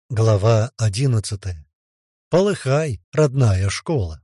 Глава 11. Полыхай, родная школа.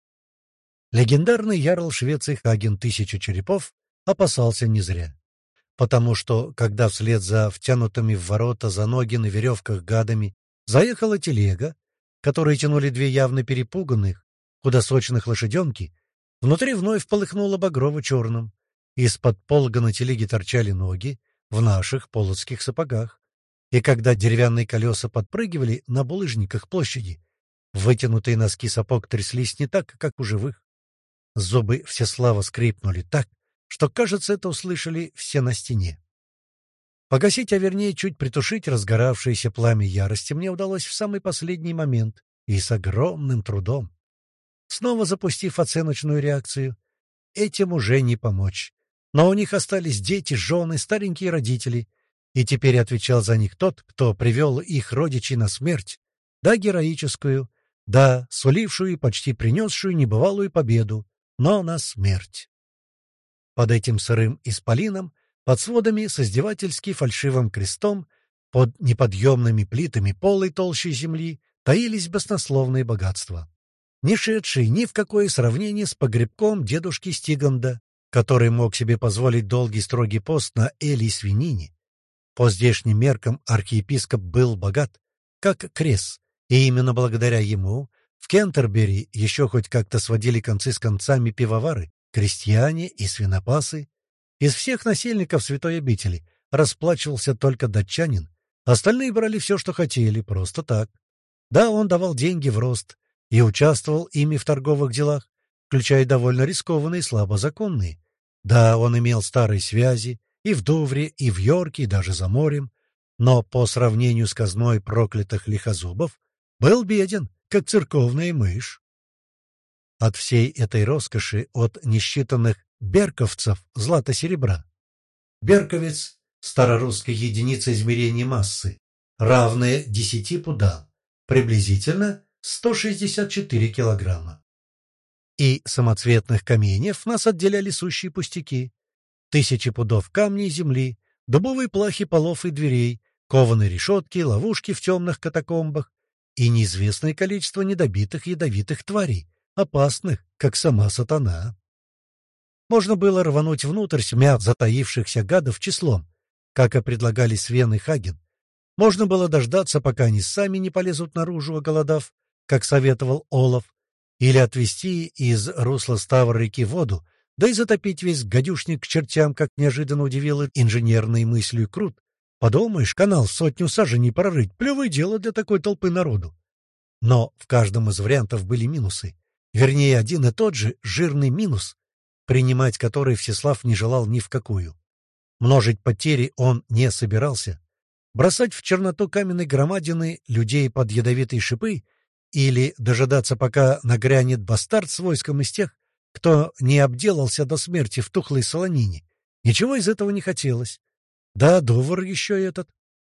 Легендарный ярл Швеции Хаген Тысячи Черепов опасался не зря. Потому что, когда вслед за втянутыми в ворота за ноги на веревках гадами заехала телега, которой тянули две явно перепуганных, худосочных лошаденки, внутри вновь полыхнуло багрово-черным. Из-под полога на телеге торчали ноги в наших полоцких сапогах. И когда деревянные колеса подпрыгивали на булыжниках площади, вытянутые носки сапог тряслись не так, как у живых. Зубы Всеслава скрипнули так, что, кажется, это услышали все на стене. Погасить, а вернее чуть притушить разгоравшееся пламя ярости мне удалось в самый последний момент и с огромным трудом. Снова запустив оценочную реакцию, этим уже не помочь. Но у них остались дети, жены, старенькие родители, и теперь отвечал за них тот, кто привел их родичей на смерть, да, героическую, да, сулившую и почти принесшую небывалую победу, но на смерть. Под этим сырым исполином, под сводами с издевательски фальшивым крестом, под неподъемными плитами полой толщей земли таились баснословные богатства, не шедшие ни в какое сравнение с погребком дедушки Стиганда, который мог себе позволить долгий строгий пост на эле и свинине. По здешним меркам архиепископ был богат, как Крес, и именно благодаря ему в Кентербери еще хоть как-то сводили концы с концами пивовары, крестьяне и свинопасы. Из всех насельников святой обители расплачивался только датчанин, остальные брали все, что хотели, просто так. Да, он давал деньги в рост и участвовал ими в торговых делах, включая довольно рискованные и слабозаконные. Да, он имел старые связи, и в Дувре, и в Йорке, и даже за морем, но по сравнению с казной проклятых лихозубов был беден, как церковная мышь. От всей этой роскоши, от несчитанных берковцев злата-серебра. Берковец — старорусская единица измерения массы, равная 10 пудам, приблизительно 164 килограмма. И самоцветных каменьев нас отделяли сущие пустяки. 1000 пудов камней и земли, дубовые плахи полов и дверей, кованые решетки, ловушки в темных катакомбах и неизвестное количество недобитых ядовитых тварей, опасных, как сама сатана. Можно было рвануть внутрь, смяв затаившихся гадов числом, как и предлагали Свен и Хаген. Можно было дождаться, пока они сами не полезут наружу, оголодав, как советовал Олаф, или отвести из русла Ставра реки воду, да и затопить весь гадюшник к чертям, как неожиданно удивил инженерной мыслью Крут. Подумаешь, канал в 100 саженей прорыть — плевое дело для такой толпы народу. Но в каждом из вариантов были минусы. Вернее, один и тот же жирный минус, принимать который Всеслав не желал ни в какую. Множить потери он не собирался. Бросать в черноту каменной громадины людей под ядовитые шипы или дожидаться, пока нагрянет бастард с войском из тех, кто не обделался до смерти в тухлой солонине. Ничего из этого не хотелось. Да, довар еще этот.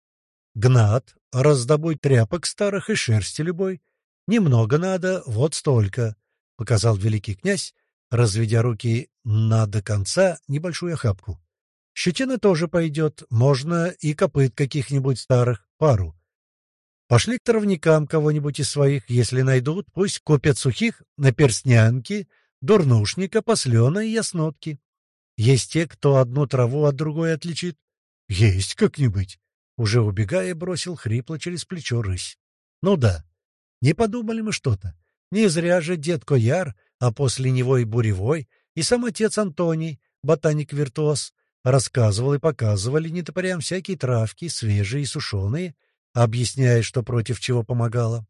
Гнат, раздобудь тряпок старых и шерсти любой. Немного надо, вот столько, — показал великий князь, разведя руки до конца небольшую охапку. Щетина тоже пойдет, можно и копыт каких-нибудь старых, пару. Пошли к травникам кого-нибудь из своих, если найдут, пусть купят сухих наперстнянки, дурнушника, послена и яснотки. Есть те, кто одну траву от другой отличит. Есть как-нибудь. Уже убегая, бросил хрипло через плечо рысь. Ну да, не подумали мы что-то. Не зря же дед Кояр, а после него и Буревой, и сам отец Антоний, ботаник-виртуоз, рассказывал и показывали нетопырям всякие травки, свежие и сушеные, объясняя, что против чего помогало.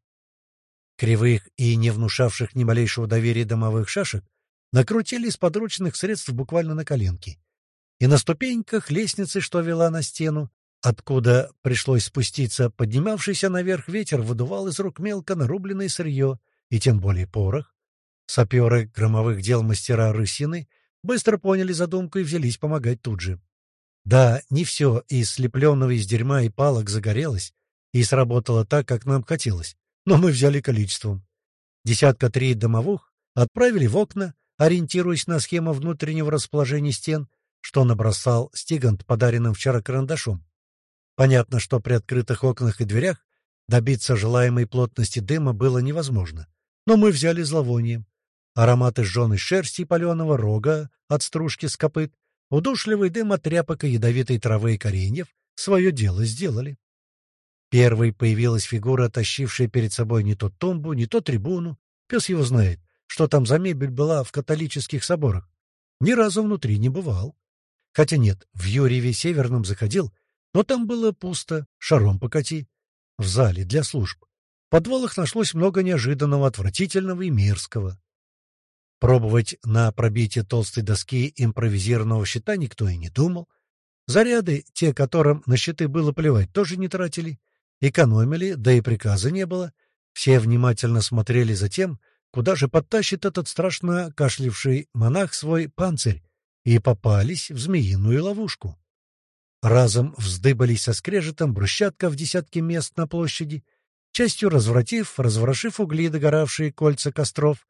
Кривых и не внушавших ни малейшего доверия домовых шашек накрутили из подручных средств буквально на коленки. И на ступеньках лестницы, что вела на стену, откуда пришлось спуститься, поднимавшийся наверх ветер выдувал из рук мелко нарубленное сырье, и тем более порох. Саперы громовых дел мастера Рысины быстро поняли задумку и взялись помогать тут же. Да, не все из слепленного из дерьма и палок загорелось и сработало так, как нам хотелось, но мы взяли количеством. 3 домовых отправили в окна, ориентируясь на схему внутреннего расположения стен, что набросал Стигант подаренным вчера карандашом. Понятно, что при открытых окнах и дверях Добиться желаемой плотности дыма было невозможно, но мы взяли зловонием. Ароматы сжженной шерсти и паленого рога от стружки с копыт, удушливый дым от тряпок и ядовитой травы и кореньев свое дело сделали. Первой появилась фигура, тащившая перед собой не то тумбу, не то трибуну. Пес его знает, что там за мебель была в католических соборах. Ни разу внутри не бывал. Хотя нет, в Юрьеве Северном заходил, но там было пусто, шаром покати. В зале для служб. В подвалах нашлось много неожиданного, отвратительного и мерзкого. Пробовать на пробитие толстой доски импровизированного щита никто и не думал. Заряды, те, которым на щиты было плевать, тоже не тратили. Экономили, да и приказа не было. Все внимательно смотрели за тем, куда же подтащит этот страшно кашлявший монах свой панцирь, и попались в змеиную ловушку. Разом вздыбались со скрежетом брусчатка в десятки мест на площади, частью разворошив угли догоравшие кольца костров,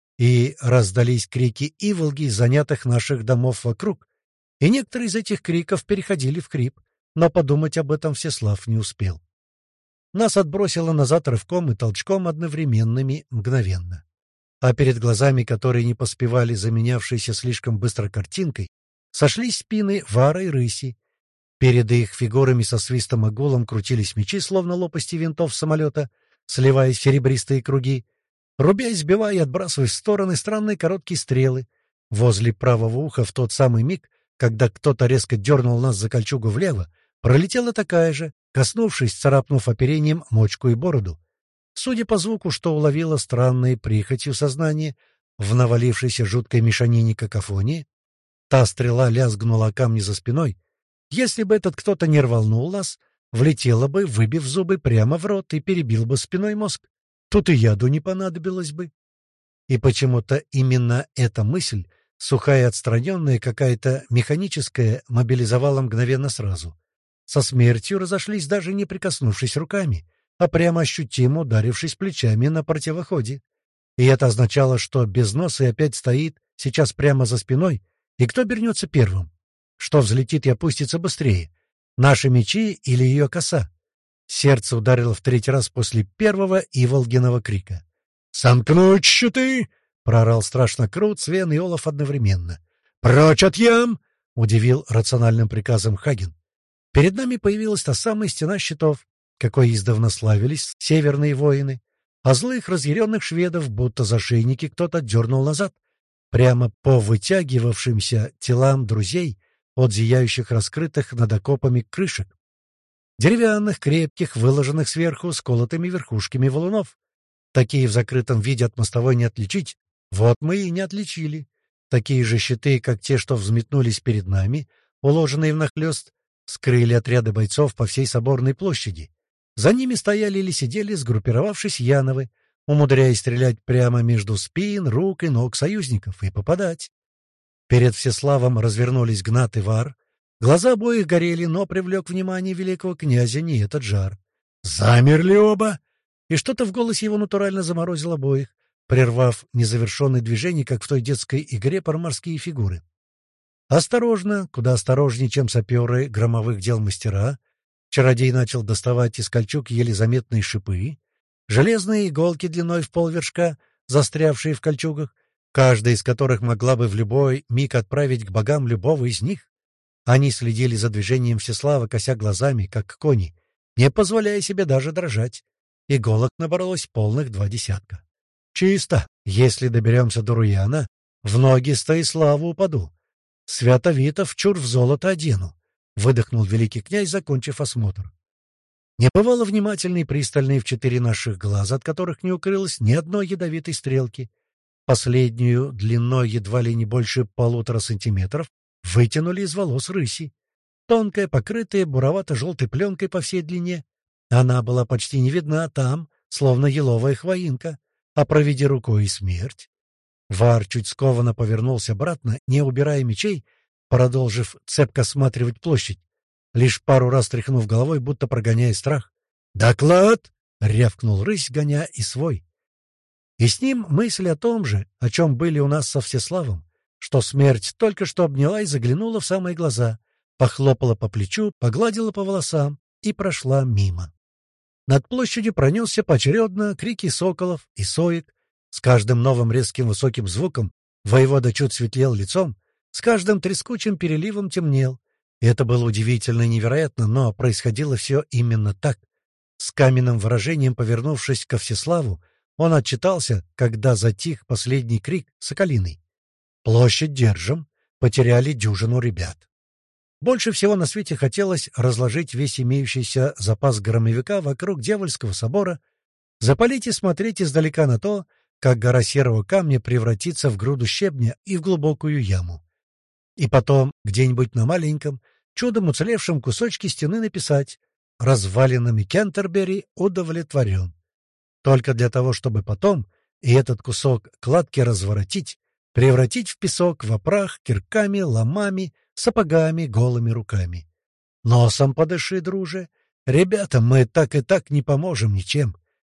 и раздались крики иволги из занятых наших домов вокруг, и некоторые из этих криков переходили в хрип, но подумать об этом Всеслав не успел. Нас отбросило назад рывком и толчком одновременными мгновенно. А перед глазами, которые не поспевали за менявшейся слишком быстро картинкой, сошлись спины Вара и Рыси. Перед их фигурами со свистом и гулом крутились мечи, словно лопасти винтов самолета, сливаясь в серебристые круги, рубя, сбивая и отбрасывая в стороны странные короткие стрелы. Возле правого уха в тот самый миг, когда кто-то резко дернул нас за кольчугу влево, пролетела такая же, коснувшись, царапнув оперением мочку и бороду. Судя по звуку, что уловило странной прихотью сознание в навалившейся жуткой мешанине какофонии, та стрела лязгнула о камни за спиной. Если бы этот кто-то не рванул нас, влетела бы, выбив зубы прямо в рот, и перебил бы спиной мозг. Тут и яду не понадобилось бы. И почему-то именно эта мысль, сухая и отстраненная, какая-то механическая, мобилизовала мгновенно сразу. Со смертью разошлись, даже не прикоснувшись руками, а прямо ощутимо ударившись плечами на противоходе. И это означало, что безносый опять стоит сейчас прямо за спиной, и кто обернется первым? Что взлетит и опустится быстрее? Наши мечи или ее коса? Сердце ударило в третий раз после первого иволгиного крика. «Сомкнуть щиты!» — проорал страшно Крут, Свен и Олаф одновременно. «Прочь от ям!» — удивил рациональным приказом Хаген. Перед нами появилась та самая стена щитов, какой издавна славились северные воины, а злых разъяренных шведов, будто за шейники, кто-то дернул назад, прямо по вытягивавшимся телам друзей от зияющих раскрытых над окопами крышек. Деревянных, крепких, выложенных сверху сколотыми верхушками валунов. Такие в закрытом виде от мостовой не отличить. Вот мы и не отличили. Такие же щиты, как те, что взметнулись перед нами, уложенные внахлёст, скрыли отряды бойцов по всей соборной площади. За ними стояли или сидели, сгруппировавшись, яновы, умудряясь стрелять прямо между спин, рук и ног союзников и попадать. Перед Всеславом развернулись Гнат и Вар. Глаза обоих горели, но привлек внимание великого князя не этот жар. Замерли оба! И что-то в голосе его натурально заморозило обоих, прервав незавершенное движение, как в той детской игре про морские фигуры. Осторожно, куда осторожнее, чем саперы громовых дел мастера, чародей начал доставать из кольчуг еле заметные шипы, железные иголки длиной в полвершка, застрявшие в кольчугах, каждая из которых могла бы в любой миг отправить к богам любого из них. Они следили за движением Всеслава, кося глазами, как кони, не позволяя себе даже дрожать. Иголок набралось полных 20. Чисто. Если доберемся до Руяна, в ноги Стоиславу упаду. Свято-Витов чур в золото одену, — выдохнул великий князь, закончив осмотр. Не бывало внимательный и пристальный в 4 наших глаза, от которых не укрылось ни одной ядовитой стрелки. Последнюю, длиной едва ли не больше 1,5 сантиметров, вытянули из волос рыси. Тонкая, покрытая буровато-желтой пленкой по всей длине. Она была почти не видна там, словно еловая хвоинка, а проведи рукой и смерть. Вар чуть скованно повернулся обратно, не убирая мечей, продолжив цепко осматривать площадь, лишь пару раз тряхнув головой, будто прогоняя страх. «Доклад!» — рявкнул рысь, гоня и свой. И с ним мысль о том же, о чем были у нас со Всеславом, что смерть только что обняла и заглянула в самые глаза, похлопала по плечу, погладила по волосам и прошла мимо. Над площадью пронесся поочередно крики соколов и соек. С каждым новым резким высоким звуком воевода чуть светлел лицом, с каждым трескучим переливом темнел. И это было удивительно и невероятно, но происходило все именно так. С каменным выражением, повернувшись ко Всеславу, он отчитался, когда затих последний крик соколиный. «Площадь держим, потеряли дюжину ребят». Больше всего на свете хотелось разложить весь имеющийся запас громовика вокруг Дьявольского собора, запалить и смотреть издалека на то, как гора серого камня превратится в груду щебня и в глубокую яму. И потом где-нибудь на маленьком, чудом уцелевшем кусочке стены написать «Развалинами Кентербери удовлетворен». Только для того, чтобы потом и этот кусок кладки разворотить, превратить в песок, в прах, кирками, ломами, сапогами, голыми руками. Носом подыши, друже. Ребята, мы так и так не поможем ничем.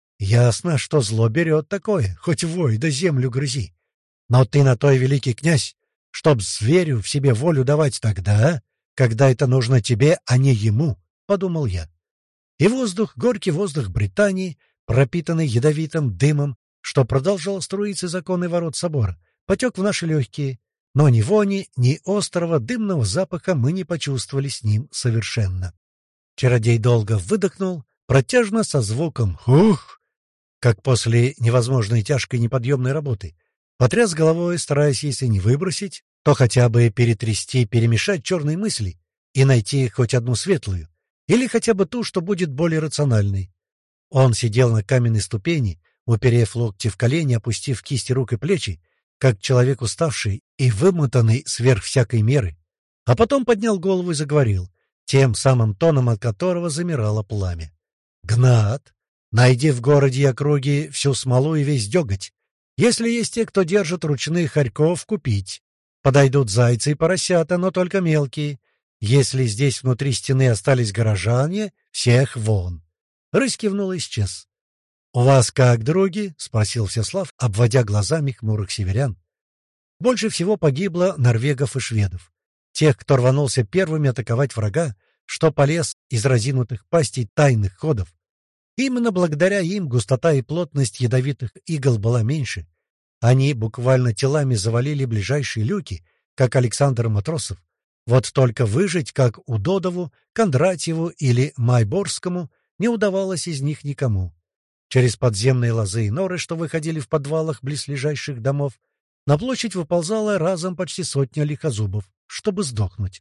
Ясно, что зло берет такое, хоть вой да землю грызи. Но ты на той, великий князь, чтоб зверю в себе волю давать тогда, когда это нужно тебе, а не ему, — подумал я. И воздух, горький воздух Британии, пропитанный ядовитым дымом, что продолжал струиться из окон и ворот собора, потек в наши легкие, но ни вони, ни острого дымного запаха мы не почувствовали с ним совершенно. Чародей долго выдохнул, протяжно со звуком «Хух!», как после невозможной тяжкой неподъемной работы, потряс головой, стараясь, если не выбросить, то хотя бы перетрясти, перемешать черные мысли и найти хоть одну светлую, или хотя бы ту, что будет более рациональной. Он сидел на каменной ступени, уперев локти в колени, опустив кисти рук и плечи, как человек уставший и вымотанный сверх всякой меры, а потом поднял голову и заговорил, тем самым тоном, от которого замирало пламя. «Гнат, найди в городе и округе всю смолу и весь деготь. Если есть те, кто держит ручных хорьков, купить. Подойдут зайцы и поросята, но только мелкие. Если здесь внутри стены остались горожане, всех вон». Рысь кивнул и исчез. «У вас как, други?» — спросил Всеслав, обводя глазами хмурых северян. Больше всего погибло норвегов и шведов. Тех, кто рванулся первыми атаковать врага, что полез из разинутых пастей тайных ходов. Именно благодаря им густота и плотность ядовитых игл была меньше. Они буквально телами завалили ближайшие люки, как Александр Матросов. Вот только выжить, как Удодову, Кондратьеву или Майборскому, не удавалось из них никому. Через подземные лозы и норы, что выходили в подвалах близлежащих домов, на площадь выползала разом почти сотня лихозубов, чтобы сдохнуть.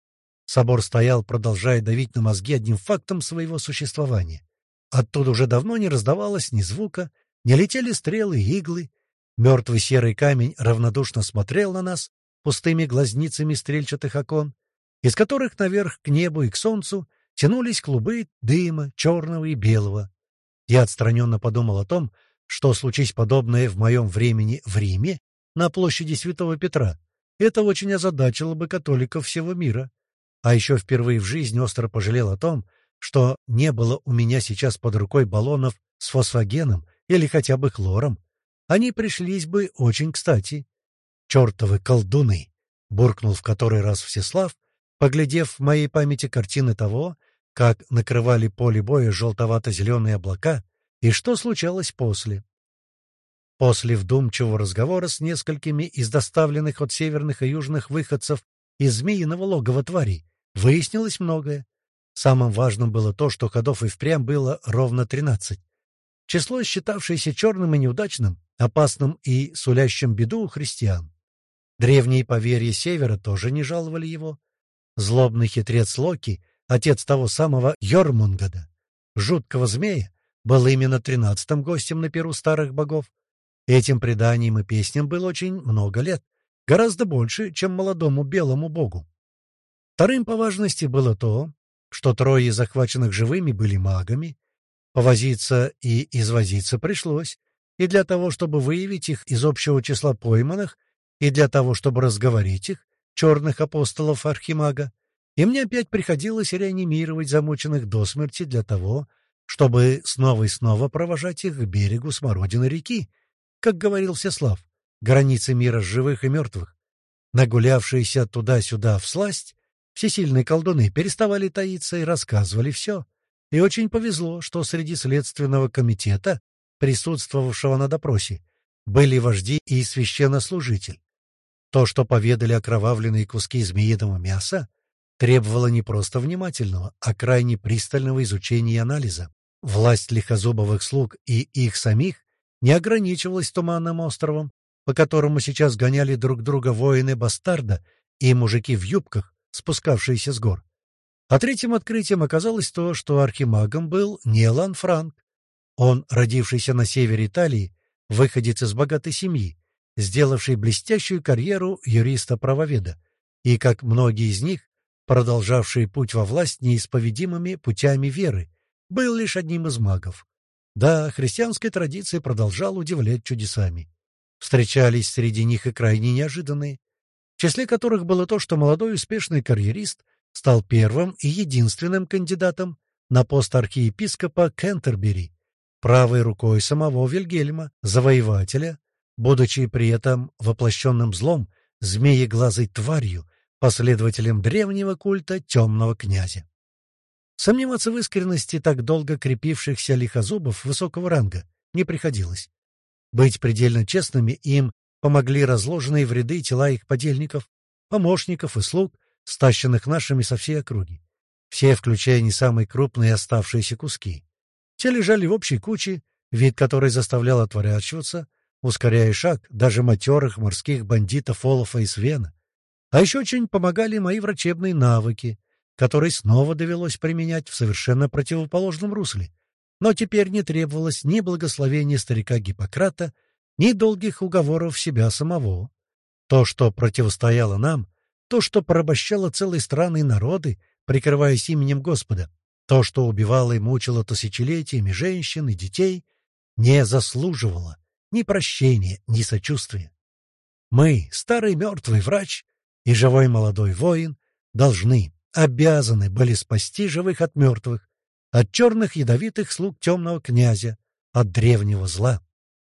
Собор стоял, продолжая давить на мозги одним фактом своего существования. Оттуда уже давно не раздавалось ни звука, не летели стрелы и иглы. Мертвый серый камень равнодушно смотрел на нас пустыми глазницами стрельчатых окон, из которых наверх к небу и к солнцу тянулись клубы дыма, черного и белого. Я отстраненно подумал о том, что, случись подобное в моем времени в Риме, на площади Святого Петра, это очень озадачило бы католиков всего мира. А еще впервые в жизни остро пожалел о том, что не было у меня сейчас под рукой баллонов с фосфогеном или хотя бы хлором. Они пришлись бы очень кстати. «Чертовы колдуны!» — буркнул в который раз Всеслав, поглядев в моей памяти картины того, как накрывали поле боя желтовато-зеленые облака и что случалось после. После вдумчивого разговора с несколькими из доставленных от северных и южных выходцев из змеиного логова тварей выяснилось многое. Самым важным было то, что ходов и впрямь было ровно 13. Число, считавшееся черным и неудачным, опасным и сулящим беду у христиан. Древние поверья Севера тоже не жаловали его. Злобный хитрец Локи, отец того самого Йормунгада, жуткого змея, был именно 13-м гостем на перу старых богов. Этим преданиям и песням было очень много лет, гораздо больше, чем молодому белому богу. Вторым по важности было то, что трое захваченных живыми были магами. Повозиться и извозиться пришлось, и для того, чтобы выявить их из общего числа пойманных, и для того, чтобы разговорить их, черных апостолов Архимага, и мне опять приходилось реанимировать замученных до смерти для того, чтобы снова и снова провожать их к берегу Смородины реки, как говорил Всеслав, границы мира живых и мертвых. Нагулявшиеся туда-сюда всласть, всесильные колдуны переставали таиться и рассказывали все. И очень повезло, что среди следственного комитета, присутствовавшего на допросе, были вожди и священнослужитель. То, что поведали окровавленные куски змеиного мяса, требовало не просто внимательного, а крайне пристального изучения и анализа. Власть лихозубовых слуг и их самих не ограничивалась Туманным островом, по которому сейчас гоняли друг друга воины-бастарда и мужики в юбках, спускавшиеся с гор. А третьим открытием оказалось то, что архимагом был не Ланфранк. Он, родившийся на севере Италии, выходец из богатой семьи, сделавший блестящую карьеру юриста-правоведа, и, как многие из них, продолжавший путь во власть неисповедимыми путями веры, был лишь одним из магов. Да, христианская традиция продолжала удивлять чудесами. Встречались среди них и крайне неожиданные, в числе которых было то, что молодой успешный карьерист стал первым и единственным кандидатом на пост архиепископа Кентербери, правой рукой самого Вильгельма, завоевателя, будучи при этом воплощенным злом, змееглазой тварью, последователем древнего культа темного князя. Сомневаться в искренности так долго крепившихся лихозубов высокого ранга не приходилось. Быть предельно честными им помогли разложенные в ряды тела их подельников, помощников и слуг, стащенных нашими со всей округи. Все, включая не самые крупные оставшиеся куски. Те лежали в общей куче, вид которой заставлял отворачиваться, ускоряя шаг даже матерых морских бандитов Олафа и Свена. А еще очень помогали мои врачебные навыки, которые снова довелось применять в совершенно противоположном русле. Но теперь не требовалось ни благословения старика Гиппократа, ни долгих уговоров себя самого. То, что противостояло нам, то, что порабощало целые страны и народы, прикрываясь именем Господа, то, что убивало и мучило тысячелетиями женщин и детей, не заслуживало ни прощения, ни сочувствия. Мы, старый мертвый врач и живой молодой воин, должны, обязаны были спасти живых от мертвых, от черных ядовитых слуг темного князя, от древнего зла.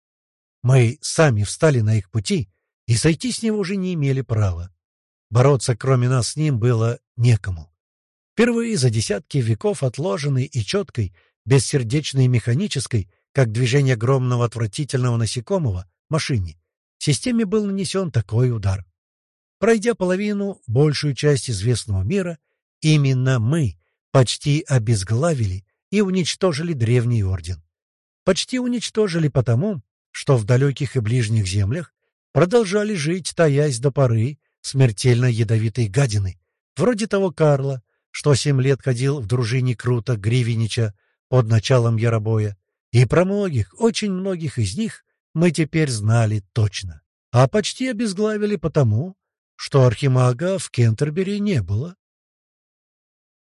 Мы сами встали на их пути и сойти с него уже не имели права. Бороться кроме нас с ним было некому. Впервые за десятки веков отложенной и четкой, бессердечной и механической, как движение огромного отвратительного насекомого, машине, системе был нанесен такой удар. Пройдя половину, большую часть известного мира, именно мы почти обезглавили и уничтожили древний орден. Почти уничтожили потому, что в далеких и ближних землях продолжали жить, таясь до поры, смертельно ядовитые гадины, вроде того Карла, что 7 лет ходил в дружине Крута Гривенича под началом Яробоя, и про многих, очень многих из них мы теперь знали точно. А почти обезглавили потому, что архимага в Кентербери не было.